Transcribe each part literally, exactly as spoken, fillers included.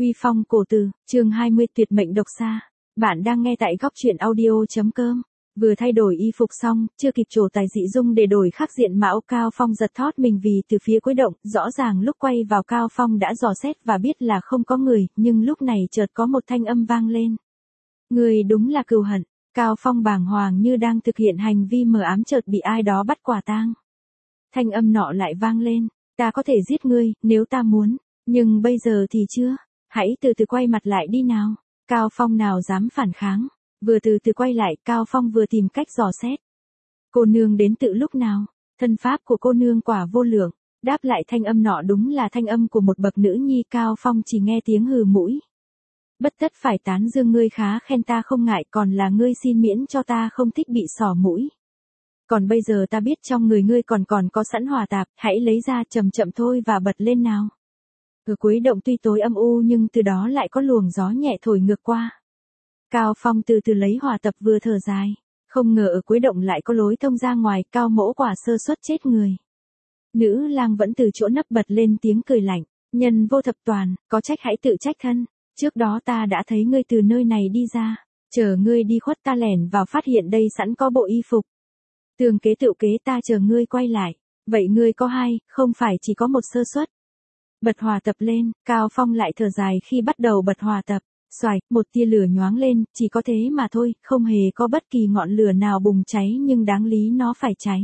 Quy Phong cổ từ, chương hai mươi tuyệt mệnh độc xa. Bạn đang nghe tại góc truyện audio.com. Vừa thay đổi y phục xong, chưa kịp trổ tài dị dung để đổi khác diện mạo, Cao Phong giật thót mình vì từ phía cuối động, rõ ràng lúc quay vào Cao Phong đã dò xét và biết là không có người, nhưng lúc này chợt có một thanh âm vang lên. Người đúng là Cừu Hận. Cao Phong bàng hoàng như đang thực hiện hành vi mờ ám chợt bị ai đó bắt quả tang. Thanh âm nọ lại vang lên, ta có thể giết ngươi, nếu ta muốn, nhưng bây giờ thì chưa. Hãy từ từ quay mặt lại đi nào. Cao Phong nào dám phản kháng. Vừa từ từ quay lại, Cao Phong vừa tìm cách dò xét. Cô nương đến tự lúc nào? Thân pháp của cô nương quả vô lượng. Đáp lại thanh âm nọ đúng là thanh âm của một bậc nữ nhi. Cao Phong chỉ nghe tiếng hừ mũi. Bất tất phải tán dương, ngươi khá khen ta không ngại, còn là ngươi xin miễn cho ta không thích bị xỏ mũi. Còn bây giờ ta biết trong người ngươi còn còn có sẵn hỏa tạp, hãy lấy ra chậm chậm thôi và bật lên nào. Ở cuối động tuy tối âm u nhưng từ đó lại có luồng gió nhẹ thổi ngược qua. Cao Phong từ từ lấy hỏa tập vừa thở dài. Không ngờ ở cuối động lại có lối thông ra ngoài, Cao mỗ quả sơ suất chết người. Nữ lang vẫn từ chỗ nấp bật lên tiếng cười lạnh. Nhân vô thập toàn, có trách hãy tự trách thân. Trước đó ta đã thấy ngươi từ nơi này đi ra. Chờ ngươi đi khuất ta lẻn vào phát hiện đây sẵn có bộ y phục. Tường kế tự kế ta chờ ngươi quay lại. Vậy ngươi có hai, không phải chỉ có một sơ suất. Bật hỏa tập lên, Cao Phong lại thở dài khi bắt đầu bật hỏa tập. Xoài, một tia lửa nhoáng lên, chỉ có thế mà thôi, không hề có bất kỳ ngọn lửa nào bùng cháy nhưng đáng lý nó phải cháy.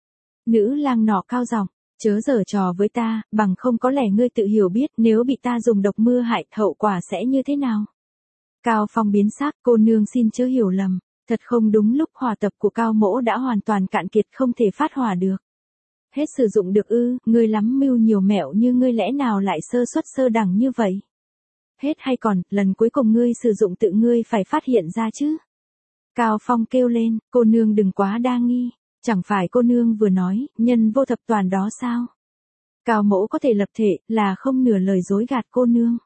Nữ lang nọ cao giọng, chớ giở trò với ta, bằng không có lẽ ngươi tự hiểu biết nếu bị ta dùng độc mưa hại, hậu quả sẽ như thế nào. Cao Phong biến sắc, cô nương xin chớ hiểu lầm, thật không đúng lúc hỏa tập của Cao mỗ đã hoàn toàn cạn kiệt không thể phát hỏa được. Hết sử dụng được ư, ngươi lắm mưu nhiều mẹo như ngươi lẽ nào lại sơ suất sơ đẳng như vậy. Hết hay còn, lần cuối cùng ngươi sử dụng tự ngươi phải phát hiện ra chứ. Cao Phong kêu lên, cô nương đừng quá đa nghi, chẳng phải cô nương vừa nói, nhân vô thập toàn đó sao? Cao mỗ có thể lập thể, là không nửa lời dối gạt cô nương.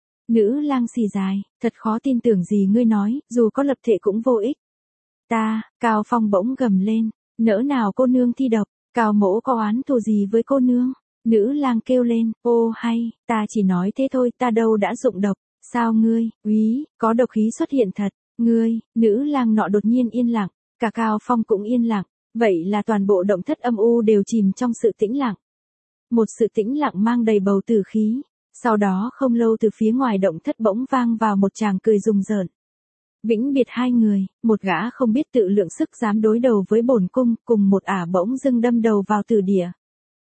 Nữ lang xì dài, thật khó tin tưởng gì ngươi nói, dù có lập thể cũng vô ích. Ta, Cao Phong bỗng gầm lên, nỡ nào cô nương thi độc, Cao mỗ có oán thù gì với cô nương? Nữ lang kêu lên, ô hay, ta chỉ nói thế thôi, ta đâu đã dụng độc, sao ngươi, úy, có độc khí xuất hiện thật, ngươi, nữ lang nọ đột nhiên yên lặng, cả Cao Phong cũng yên lặng, vậy là toàn bộ động thất âm u đều chìm trong sự tĩnh lặng. Một sự tĩnh lặng mang đầy bầu tử khí, sau đó không lâu từ phía ngoài động thất bỗng vang vào một tràng cười rùng rợn. Vĩnh biệt hai người, một gã không biết tự lượng sức dám đối đầu với bổn cung, cùng một ả bỗng dưng đâm đầu vào tử địa.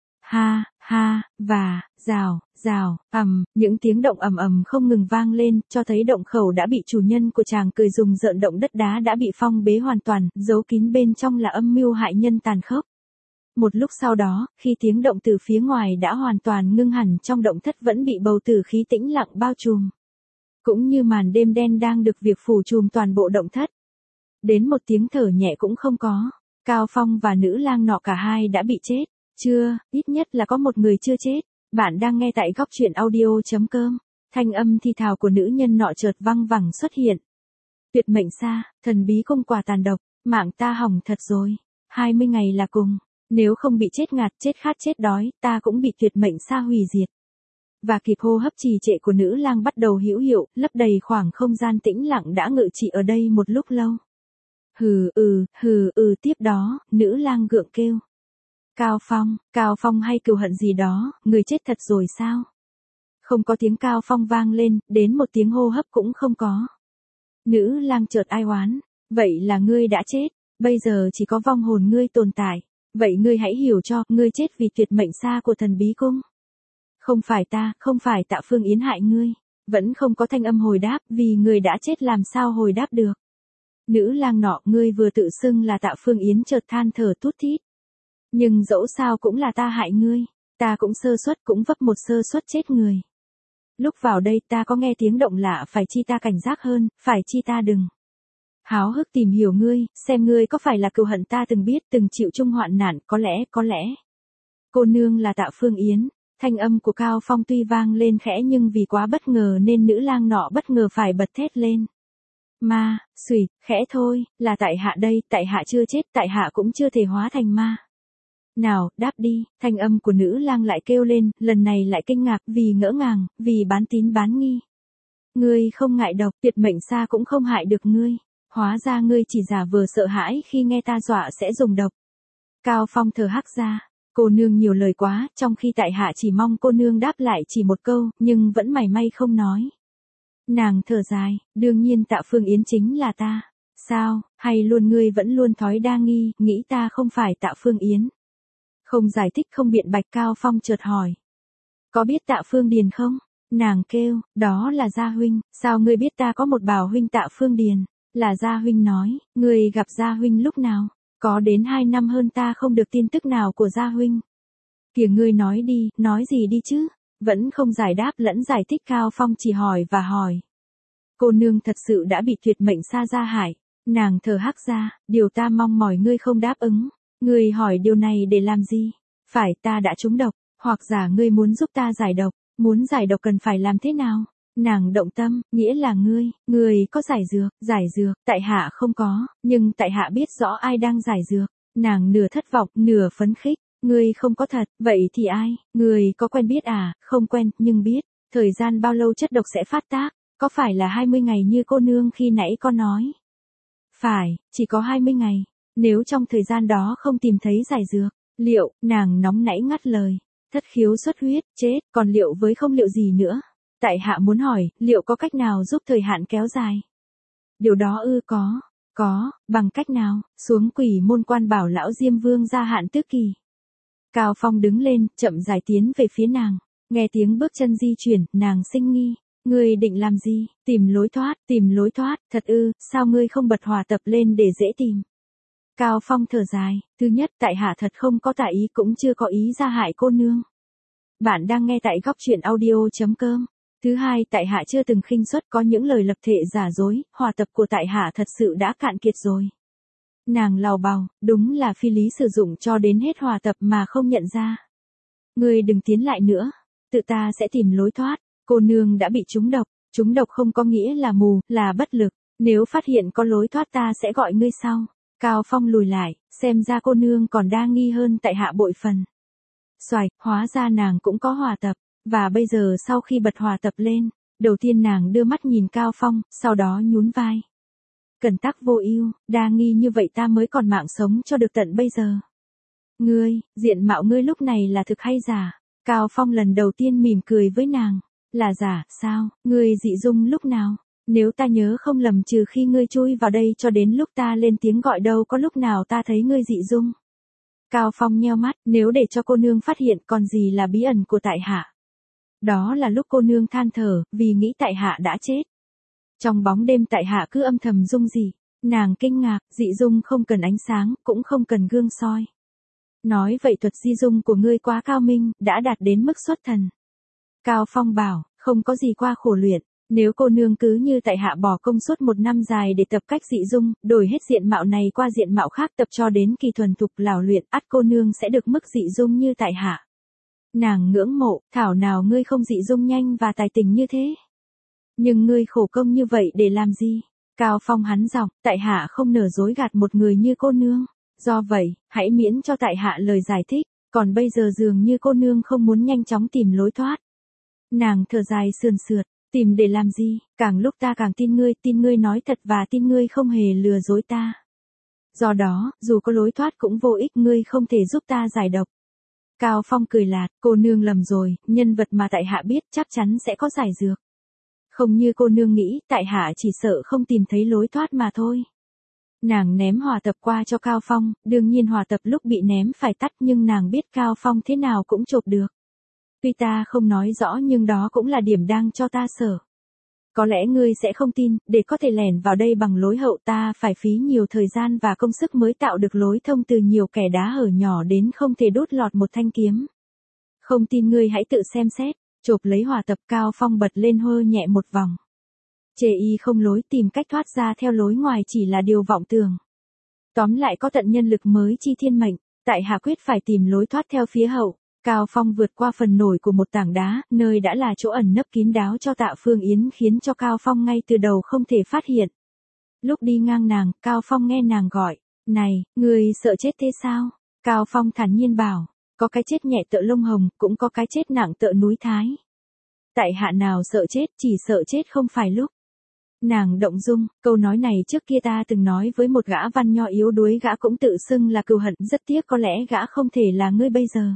Ha, ha, và, rào, rào, ầm, những tiếng động ầm ầm không ngừng vang lên, cho thấy động khẩu đã bị chủ nhân của chàng cười rùng rợn động đất đá đã bị phong bế hoàn toàn, giấu kín bên trong là âm mưu hại nhân tàn khốc. Một lúc sau đó, khi tiếng động từ phía ngoài đã hoàn toàn ngưng hẳn, trong động thất vẫn bị bầu tử khí tĩnh lặng bao trùm. Cũng như màn đêm đen đang được việc phủ trùm toàn bộ động thất. Đến một tiếng thở nhẹ cũng không có, Cao Phong và nữ lang nọ cả hai đã bị chết. Chưa, ít nhất là có một người chưa chết. Bạn đang nghe tại góc truyện audio.com. Thanh âm thi thào của nữ nhân nọ chợt văng vẳng xuất hiện. Tuyệt mệnh xa, thần bí cung quả tàn độc, mạng ta hỏng thật rồi. hai mươi ngày là cùng. Nếu không bị chết ngạt, chết khát, chết đói, ta cũng bị tuyệt mệnh xa hủy diệt. Và kịp hô hấp trì trệ của nữ lang bắt đầu hữu hiệu, lấp đầy khoảng không gian tĩnh lặng đã ngự trị ở đây một lúc lâu. Hừ ừ, hừ ừ tiếp đó, nữ lang gượng kêu. Cao Phong, Cao Phong hay cừu hận gì đó, người chết thật rồi sao? Không có tiếng Cao Phong vang lên, đến một tiếng hô hấp cũng không có. Nữ lang chợt ai oán, vậy là ngươi đã chết, bây giờ chỉ có vong hồn ngươi tồn tại, vậy ngươi hãy hiểu cho, ngươi chết vì tuyệt mệnh xa của thần bí cung. Không phải ta, không phải Tạ Phương Yến hại ngươi, vẫn không có thanh âm hồi đáp, vì người đã chết làm sao hồi đáp được. Nữ lang nọ, ngươi vừa tự xưng là Tạ Phương Yến chợt than thở tút thít. Nhưng dẫu sao cũng là ta hại ngươi, ta cũng sơ suất cũng vấp một sơ suất chết người. Lúc vào đây ta có nghe tiếng động lạ, phải chi ta cảnh giác hơn, phải chi ta đừng. Háo hức tìm hiểu ngươi, xem ngươi có phải là cừu hận ta từng biết, từng chịu chung hoạn nạn, có lẽ, có lẽ. Cô nương là Tạ Phương Yến, thanh âm của Cao Phong tuy vang lên khẽ nhưng vì quá bất ngờ nên nữ lang nọ bất ngờ phải bật thét lên. Ma, xùy, khẽ thôi, là tại hạ đây, tại hạ chưa chết, tại hạ cũng chưa thể hóa thành ma. Nào, đáp đi, thanh âm của nữ lang lại kêu lên, lần này lại kinh ngạc, vì ngỡ ngàng, vì bán tín bán nghi. ngươi không ngại độc, tuyệt mệnh sa cũng không hại được ngươi. Hóa ra ngươi chỉ giả vờ sợ hãi khi nghe ta dọa sẽ dùng độc. Cao Phong thở hắc ra, cô nương nhiều lời quá, trong khi tại hạ chỉ mong cô nương đáp lại chỉ một câu, nhưng vẫn mảy may không nói. Nàng thở dài, đương nhiên Tạ Phương Yến chính là ta. Sao, hay luôn ngươi vẫn luôn thói đa nghi, nghĩ ta không phải Tạ Phương Yến. Không giải thích không biện bạch, Cao Phong chợt hỏi. Có biết Tạ Phương Điền không? Nàng kêu, đó là Gia huynh, sao ngươi biết ta có một bảo huynh Tạ Phương Điền? Là Gia huynh nói, ngươi gặp Gia huynh lúc nào? Có đến hai năm hơn ta không được tin tức nào của Gia huynh. Kìa ngươi nói đi, nói gì đi chứ? Vẫn không giải đáp lẫn giải thích, Cao Phong chỉ hỏi và hỏi. Cô nương thật sự đã bị tuyệt mệnh sa gia hại. Nàng thở hắc ra, điều ta mong mỏi ngươi không đáp ứng. Ngươi hỏi điều này để làm gì? Phải ta đã trúng độc, hoặc giả ngươi muốn giúp ta giải độc, muốn giải độc cần phải làm thế nào? Nàng động tâm, nghĩa là ngươi, ngươi có giải dược, giải dược, tại hạ không có, nhưng tại hạ biết rõ ai đang giải dược. Nàng nửa thất vọng, nửa phấn khích, ngươi không có thật, vậy thì ai? Ngươi có quen biết à? Không quen, nhưng biết, thời gian bao lâu chất độc sẽ phát tác, có phải là hai mươi ngày như cô nương khi nãy có nói? Phải, chỉ có hai mươi ngày, nếu trong thời gian đó không tìm thấy giải dược, liệu, nàng nóng nảy ngắt lời, thất khiếu xuất huyết, chết, còn liệu với không liệu gì nữa? Tại hạ muốn hỏi, liệu có cách nào giúp thời hạn kéo dài? Điều đó ư có, có, bằng cách nào? Xuống Quỷ Môn Quan bảo lão Diêm Vương gia hạn tước kỳ. Cao Phong đứng lên, chậm rãi tiến về phía nàng, nghe tiếng bước chân di chuyển, nàng sinh nghi. Ngươi định làm gì? Tìm lối thoát, tìm lối thoát, thật ư, sao ngươi không bật hòa tập lên để dễ tìm? Cao Phong thở dài, thứ nhất tại hạ thật không có tà ý cũng chưa có ý ra hại cô nương. Bạn đang nghe tại góc truyện audio.com. Thứ hai tại hạ chưa từng khinh suất có những lời lập thệ giả dối, hòa tập của tại hạ thật sự đã cạn kiệt rồi. Nàng lào bào, đúng là phi lý sử dụng cho đến hết hòa tập mà không nhận ra. Ngươi đừng tiến lại nữa, tự ta sẽ tìm lối thoát. Cô nương đã bị trúng độc, trúng độc không có nghĩa là mù, là bất lực, nếu phát hiện có lối thoát ta sẽ gọi ngươi sau. Cao Phong lùi lại, xem ra cô nương còn đa nghi hơn tại hạ bội phần. Xoài, hóa ra nàng cũng có hòa tập, và bây giờ sau khi bật hòa tập lên, đầu tiên nàng đưa mắt nhìn Cao Phong, sau đó nhún vai. Cẩn tắc vô ưu, đa nghi như vậy ta mới còn mạng sống cho được tận bây giờ. Ngươi, diện mạo ngươi lúc này là thực hay giả? Cao Phong lần đầu tiên mỉm cười với nàng. Là giả, sao, ngươi dị dung lúc nào? Nếu ta nhớ không lầm trừ khi ngươi chui vào đây cho đến lúc ta lên tiếng gọi đâu có lúc nào ta thấy ngươi dị dung. Cao Phong nheo mắt, nếu để cho cô nương phát hiện còn gì là bí ẩn của tại hạ. Đó là lúc cô nương than thở, vì nghĩ tại hạ đã chết. Trong bóng đêm tại hạ cứ âm thầm dung dị, nàng kinh ngạc, dị dung không cần ánh sáng, cũng không cần gương soi. Nói vậy thuật di dung của ngươi quá cao minh, đã đạt đến mức xuất thần. Cao Phong bảo, không có gì qua khổ luyện, nếu cô nương cứ như tại hạ bỏ công suốt một năm dài để tập cách dị dung, đổi hết diện mạo này qua diện mạo khác tập cho đến kỳ thuần thục lào luyện, ắt cô nương sẽ được mức dị dung như tại hạ. Nàng ngưỡng mộ, thảo nào ngươi không dị dung nhanh và tài tình như thế. Nhưng ngươi khổ công như vậy để làm gì? Cao Phong hắn giọng, tại hạ không nỡ dối gạt một người như cô nương. Do vậy, hãy miễn cho tại hạ lời giải thích, còn bây giờ dường như cô nương không muốn nhanh chóng tìm lối thoát. Nàng thở dài sườn sượt, tìm để làm gì, càng lúc ta càng tin ngươi, tin ngươi nói thật và tin ngươi không hề lừa dối ta. Do đó, dù có lối thoát cũng vô ích, ngươi không thể giúp ta giải độc. Cao Phong cười lạt, cô nương lầm rồi, nhân vật mà tại hạ biết chắc chắn sẽ có giải dược. Không như cô nương nghĩ, tại hạ chỉ sợ không tìm thấy lối thoát mà thôi. Nàng ném hòa tập qua cho Cao Phong, đương nhiên hòa tập lúc bị ném phải tắt nhưng nàng biết Cao Phong thế nào cũng chộp được. Tuy ta không nói rõ nhưng đó cũng là điểm đang cho ta sợ. Có lẽ ngươi sẽ không tin, để có thể lẻn vào đây bằng lối hậu ta phải phí nhiều thời gian và công sức mới tạo được lối thông từ nhiều kẻ đá hở nhỏ đến không thể đốt lọt một thanh kiếm. Không tin ngươi hãy tự xem xét, chộp lấy hòa tập. Cao Phong bật lên hơ nhẹ một vòng. Chê y không lối, tìm cách thoát ra theo lối ngoài chỉ là điều vọng tưởng. Tóm lại có tận nhân lực mới chi thiên mệnh, tại hạ quyết phải tìm lối thoát theo phía hậu. Cao Phong vượt qua phần nổi của một tảng đá, nơi đã là chỗ ẩn nấp kín đáo cho Tạ Phương Yến khiến cho Cao Phong ngay từ đầu không thể phát hiện. Lúc đi ngang nàng, Cao Phong nghe nàng gọi, này, người sợ chết thế sao? Cao Phong thản nhiên bảo, có cái chết nhẹ tựa lông hồng, cũng có cái chết nặng tựa núi Thái. tại hạ nào sợ chết, chỉ sợ chết không phải lúc. Nàng động dung, câu nói này trước kia ta từng nói với một gã văn nho yếu đuối, gã cũng tự xưng là cừu hận, rất tiếc có lẽ gã không thể là ngươi bây giờ.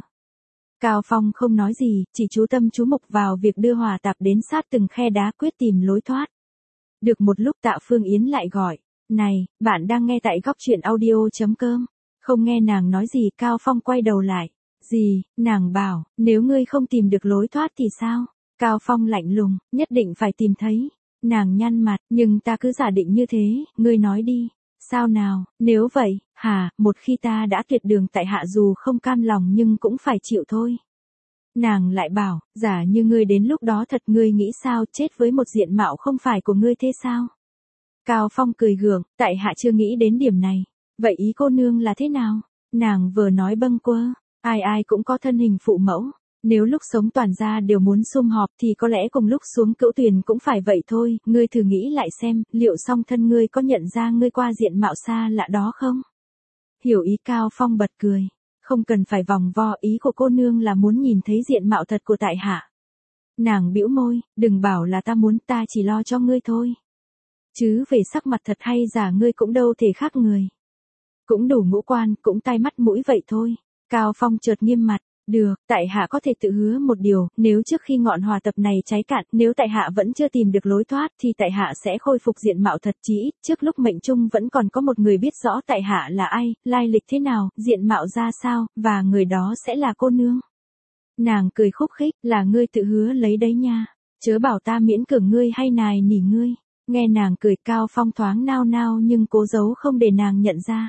Cao Phong không nói gì, chỉ chú tâm chú mục vào việc đưa Hòa Tạp đến sát từng khe đá quyết tìm lối thoát. Được một lúc Tạ Phương Yến lại gọi, này, bạn đang nghe tại góc truyện audio.com. Không nghe nàng nói gì, Cao Phong quay đầu lại. Gì, nàng bảo, nếu ngươi không tìm được lối thoát thì sao? Cao Phong lạnh lùng, nhất định phải tìm thấy. Nàng nhăn mặt, nhưng ta cứ giả định như thế, ngươi nói đi. Sao nào, nếu vậy, hả, một khi ta đã tuyệt đường tại hạ dù không cam lòng nhưng cũng phải chịu thôi. Nàng lại bảo, giả như ngươi đến lúc đó thật, ngươi nghĩ sao, chết với một diện mạo không phải của ngươi thế sao? Cao Phong cười gượng, tại hạ chưa nghĩ đến điểm này. Vậy ý cô nương là thế nào? Nàng vừa nói bâng quơ, ai ai cũng có thân hình phụ mẫu. Nếu lúc sống toàn gia đều muốn sum họp thì có lẽ cùng lúc xuống Cửu Tuyền cũng phải vậy thôi, ngươi thử nghĩ lại xem, liệu song thân ngươi có nhận ra ngươi qua diện mạo xa lạ đó không? Hiểu ý, Cao Phong bật cười, không cần phải vòng vo, ý của cô nương là muốn nhìn thấy diện mạo thật của tại hạ. Nàng bĩu môi, đừng bảo là ta muốn, ta chỉ lo cho ngươi thôi. Chứ về sắc mặt thật hay giả ngươi cũng đâu thể khác người. Cũng đủ ngũ quan, cũng tai mắt mũi vậy thôi. Cao Phong chợt nghiêm mặt. Được, tại hạ có thể tự hứa một điều, nếu trước khi ngọn Hòa Tập này cháy cạn, nếu tại hạ vẫn chưa tìm được lối thoát thì tại hạ sẽ khôi phục diện mạo thật, chí ít trước lúc mệnh chung vẫn còn có một người biết rõ tại hạ là ai, lai lịch thế nào, diện mạo ra sao, và người đó sẽ là cô nương. Nàng cười khúc khích, là ngươi tự hứa lấy đấy nha, chớ bảo ta miễn cưỡng ngươi hay nài nỉ ngươi. Nghe nàng cười, Cao Phong thoáng nao nao nhưng cố giấu không để nàng nhận ra.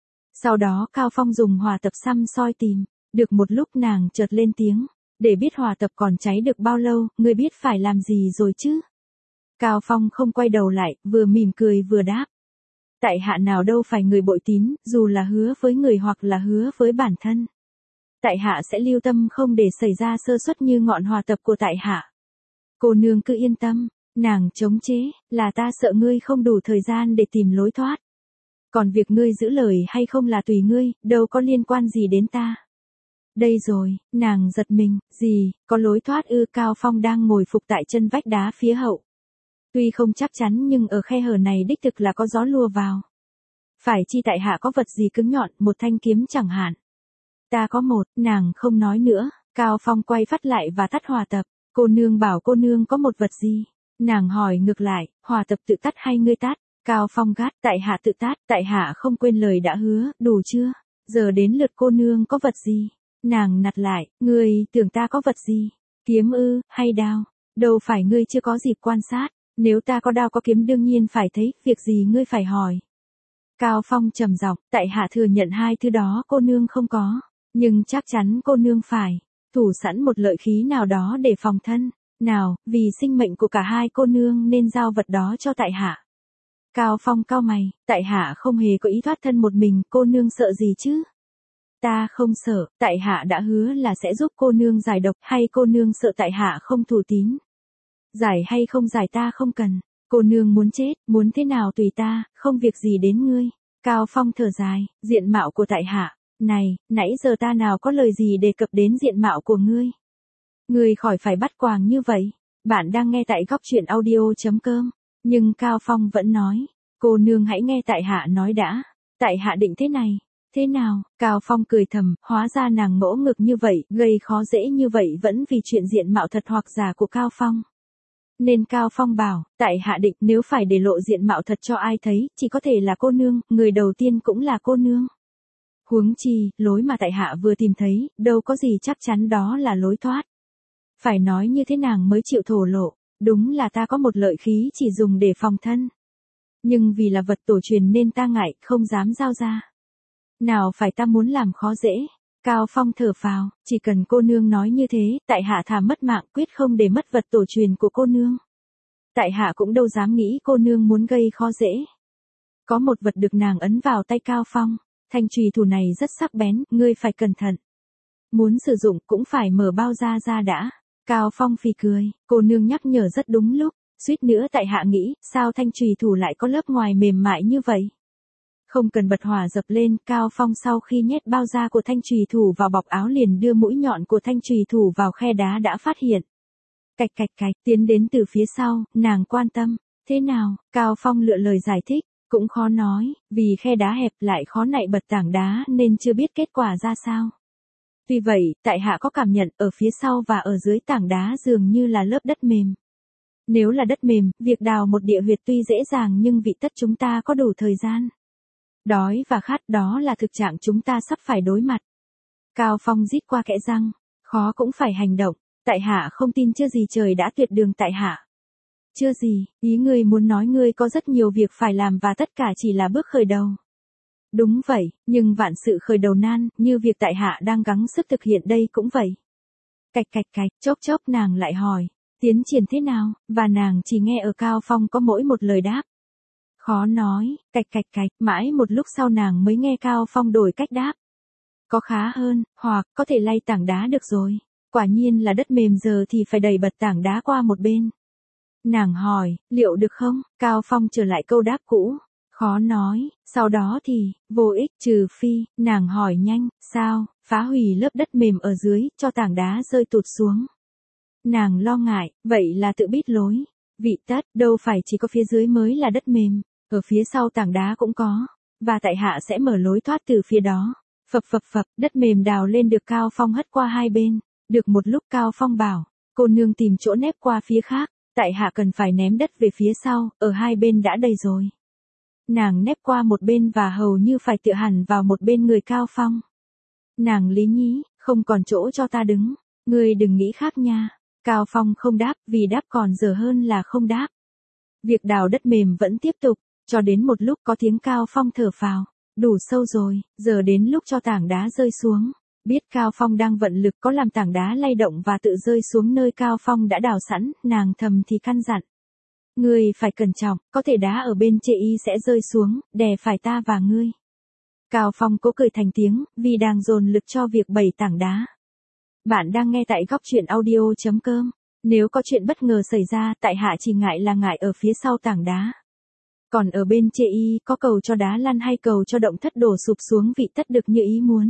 Sau đó Cao Phong dùng Hòa Tập xăm soi tìm. Được một lúc nàng chợt lên tiếng, để biết Hòa Tập còn cháy được bao lâu, ngươi biết phải làm gì rồi chứ? Cao Phong không quay đầu lại, vừa mỉm cười vừa đáp. Tại hạ nào đâu phải người bội tín, dù là hứa với người hoặc là hứa với bản thân. Tại hạ sẽ lưu tâm không để xảy ra sơ suất như ngọn Hòa Tập của tại hạ. Cô nương cứ yên tâm, nàng chống chế, là ta sợ ngươi không đủ thời gian để tìm lối thoát. Còn việc ngươi giữ lời hay không là tùy ngươi, đâu có liên quan gì đến ta. Đây rồi, nàng giật mình, gì, có lối thoát ư? Cao Phong đang ngồi phục tại chân vách đá phía hậu. Tuy không chắc chắn nhưng ở khe hở này đích thực là có gió lùa vào. Phải chi tại hạ có vật gì cứng nhọn, một thanh kiếm chẳng hạn. Ta có một, nàng không nói nữa, Cao Phong quay phát lại và tắt Hòa Tập. Cô nương bảo cô nương có một vật gì? Nàng hỏi ngược lại, Hòa Tập tự tắt hay ngươi tắt? Cao Phong gắt, tại hạ tự tắt, tại hạ không quên lời đã hứa, đủ chưa? Giờ đến lượt cô nương có vật gì? Nàng nặt lại, ngươi tưởng ta có vật gì? Kiếm ư, hay đao? Đâu phải ngươi chưa có dịp quan sát, nếu ta có đao có kiếm đương nhiên phải thấy, việc gì ngươi phải hỏi. Cao Phong trầm giọng, tại hạ thừa nhận hai thứ đó cô nương không có, nhưng chắc chắn cô nương phải thủ sẵn một lợi khí nào đó để phòng thân. Nào, vì sinh mệnh của cả hai cô nương nên giao vật đó cho tại hạ. Cao Phong cau mày, tại hạ không hề có ý thoát thân một mình, cô nương sợ gì chứ? Ta không sợ, tại hạ đã hứa là sẽ giúp cô nương giải độc, hay cô nương sợ tại hạ không thủ tín? Giải hay không giải ta không cần, cô nương muốn chết, muốn thế nào tùy ta, không việc gì đến ngươi. Cao Phong thở dài, diện mạo của tại hạ, này, nãy giờ ta nào có lời gì đề cập đến diện mạo của ngươi. Ngươi khỏi phải bắt quàng như vậy, bạn đang nghe tại góc truyện audio.com, nhưng Cao Phong vẫn nói, cô nương hãy nghe tại hạ nói đã, tại hạ định thế này. Thế nào? Cao Phong cười thầm, hóa ra nàng ngỗ ngực như vậy, gây khó dễ như vậy vẫn vì chuyện diện mạo thật hoặc giả của Cao Phong. Nên Cao Phong bảo, tại hạ định nếu phải để lộ diện mạo thật cho ai thấy, chỉ có thể là cô nương, người đầu tiên cũng là cô nương. Huống chi, lối mà tại hạ vừa tìm thấy, đâu có gì chắc chắn đó là lối thoát. Phải nói như thế nàng mới chịu thổ lộ, đúng là ta có một lợi khí chỉ dùng để phòng thân. Nhưng vì là vật tổ truyền nên ta ngại, không dám giao ra. Nào phải ta muốn làm khó dễ. Cao Phong thở phào, chỉ cần cô nương nói như thế, tại hạ thà mất mạng quyết không để mất vật tổ truyền của cô nương. Tại hạ cũng đâu dám nghĩ cô nương muốn gây khó dễ. Có một vật được nàng ấn vào tay Cao Phong, thanh chùy thủ này rất sắc bén, ngươi phải cẩn thận. Muốn sử dụng cũng phải mở bao da ra đã. Cao Phong phì cười, cô nương nhắc nhở rất đúng lúc, suýt nữa tại hạ nghĩ, sao thanh chùy thủ lại có lớp ngoài mềm mại như vậy? Không cần bật hỏa dập lên, Cao Phong sau khi nhét bao da của thanh chùy thủ vào bọc áo liền đưa mũi nhọn của thanh chùy thủ vào khe đá đã phát hiện. Cạch cạch cạch, tiến đến từ phía sau, nàng quan tâm. Thế nào? Cao Phong lựa lời giải thích. Cũng khó nói, vì khe đá hẹp lại khó nạy bật tảng đá nên chưa biết kết quả ra sao. Tuy vậy, tại hạ có cảm nhận ở phía sau và ở dưới tảng đá dường như là lớp đất mềm. Nếu là đất mềm, việc đào một địa huyệt tuy dễ dàng nhưng vị tất chúng ta có đủ thời gian. Đói và khát đó là thực trạng chúng ta sắp phải đối mặt. Cao Phong rít qua kẽ răng, khó cũng phải hành động, tại hạ không tin chưa gì trời đã tuyệt đường tại hạ. Chưa gì, ý ngươi muốn nói ngươi có rất nhiều việc phải làm và tất cả chỉ là bước khởi đầu. Đúng vậy, nhưng vạn sự khởi đầu nan, như việc tại hạ đang gắng sức thực hiện đây cũng vậy. Cạch cạch cạch, chốc chốc nàng lại hỏi, tiến triển thế nào, và nàng chỉ nghe ở Cao Phong có mỗi một lời đáp. Khó nói, cạch cạch cạch, mãi một lúc sau nàng mới nghe Cao Phong đổi cách đáp. Có khá hơn, hoặc có thể lay tảng đá được rồi. Quả nhiên là đất mềm giờ thì phải đẩy bật tảng đá qua một bên. Nàng hỏi, liệu được không? Cao Phong trở lại câu đáp cũ. Khó nói, sau đó thì, vô ích, trừ phi, nàng hỏi nhanh, sao, phá hủy lớp đất mềm ở dưới, cho tảng đá rơi tụt xuống. Nàng lo ngại, vậy là tự biết lối. Vị tất, đâu phải chỉ có phía dưới mới là đất mềm, ở phía sau tảng đá cũng có, và tại hạ sẽ mở lối thoát từ phía đó. Phập phập phập, đất mềm đào lên được Cao Phong hất qua hai bên. Được một lúc Cao Phong bảo, cô nương tìm chỗ nép qua phía khác, tại hạ cần phải ném đất về phía sau, ở hai bên đã đầy rồi. Nàng nép qua một bên và hầu như phải tựa hẳn vào một bên người Cao Phong. Nàng lý nhí, không còn chỗ cho ta đứng, ngươi đừng nghĩ khác nha. Cao Phong không đáp, vì đáp còn dở hơn là không đáp. Việc đào đất mềm vẫn tiếp tục, cho đến một lúc có tiếng Cao Phong thở phào, đủ sâu rồi, giờ đến lúc cho tảng đá rơi xuống. Biết Cao Phong đang vận lực có làm tảng đá lay động và tự rơi xuống nơi Cao Phong đã đào sẵn, nàng thầm thì căn dặn. Ngươi phải cẩn trọng, có thể đá ở bên chê y sẽ rơi xuống, đè phải ta và ngươi. Cao Phong cố cười thành tiếng, vì đang dồn lực cho việc bày tảng đá. Bạn đang nghe tại góc truyện audio chấm com. Nếu có chuyện bất ngờ xảy ra, tại hạ chỉ ngại là ngại ở phía sau tảng đá. Còn ở bên chê y, có cầu cho đá lăn hay cầu cho động thất đổ sụp xuống vị tất được như ý muốn.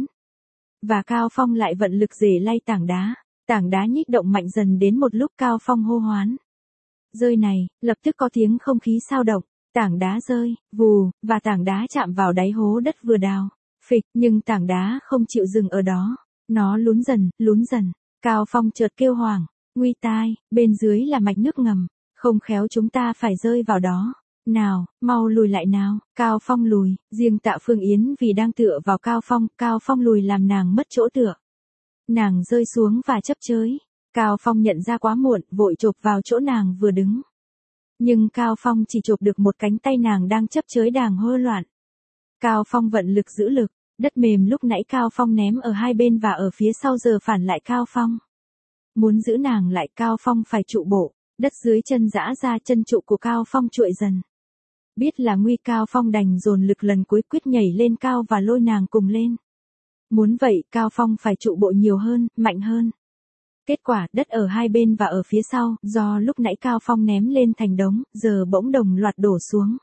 Và Cao Phong lại vận lực rể lay tảng đá. Tảng đá nhích động mạnh dần đến một lúc Cao Phong hô hoán. Rơi này, lập tức có tiếng không khí sao động. Tảng đá rơi, vù, và tảng đá chạm vào đáy hố đất vừa đào. Phịch, nhưng tảng đá không chịu dừng ở đó. Nó lún dần, lún dần. Cao Phong chợt kêu hoảng. Nguy tai, bên dưới là mạch nước ngầm. Không khéo chúng ta phải rơi vào đó. Nào, mau lùi lại nào. Cao Phong lùi, riêng Tạ Phương Yến vì đang tựa vào Cao Phong, Cao Phong lùi làm nàng mất chỗ tựa. Nàng rơi xuống và chấp chới. Cao Phong nhận ra quá muộn, vội chộp vào chỗ nàng vừa đứng. Nhưng Cao Phong chỉ chộp được một cánh tay nàng đang chấp chới đang hơ loạn. Cao Phong vận lực giữ lực, đất mềm lúc nãy Cao Phong ném ở hai bên và ở phía sau giờ phản lại Cao Phong. Muốn giữ nàng lại Cao Phong phải trụ bộ, đất dưới chân giã ra chân trụ của Cao Phong trụi dần. Biết là nguy Cao Phong đành dồn lực lần cuối quyết nhảy lên cao và lôi nàng cùng lên. Muốn vậy Cao Phong phải trụ bộ nhiều hơn, mạnh hơn. Kết quả đất ở hai bên và ở phía sau, do lúc nãy Cao Phong ném lên thành đống, giờ bỗng đồng loạt đổ xuống.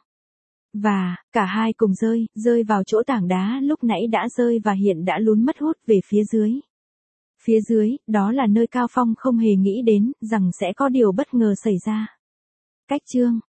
Và, cả hai cùng rơi, rơi vào chỗ tảng đá lúc nãy đã rơi và hiện đã lún mất hút về phía dưới. Phía dưới, đó là nơi Cao Phong không hề nghĩ đến, rằng sẽ có điều bất ngờ xảy ra. Cách chương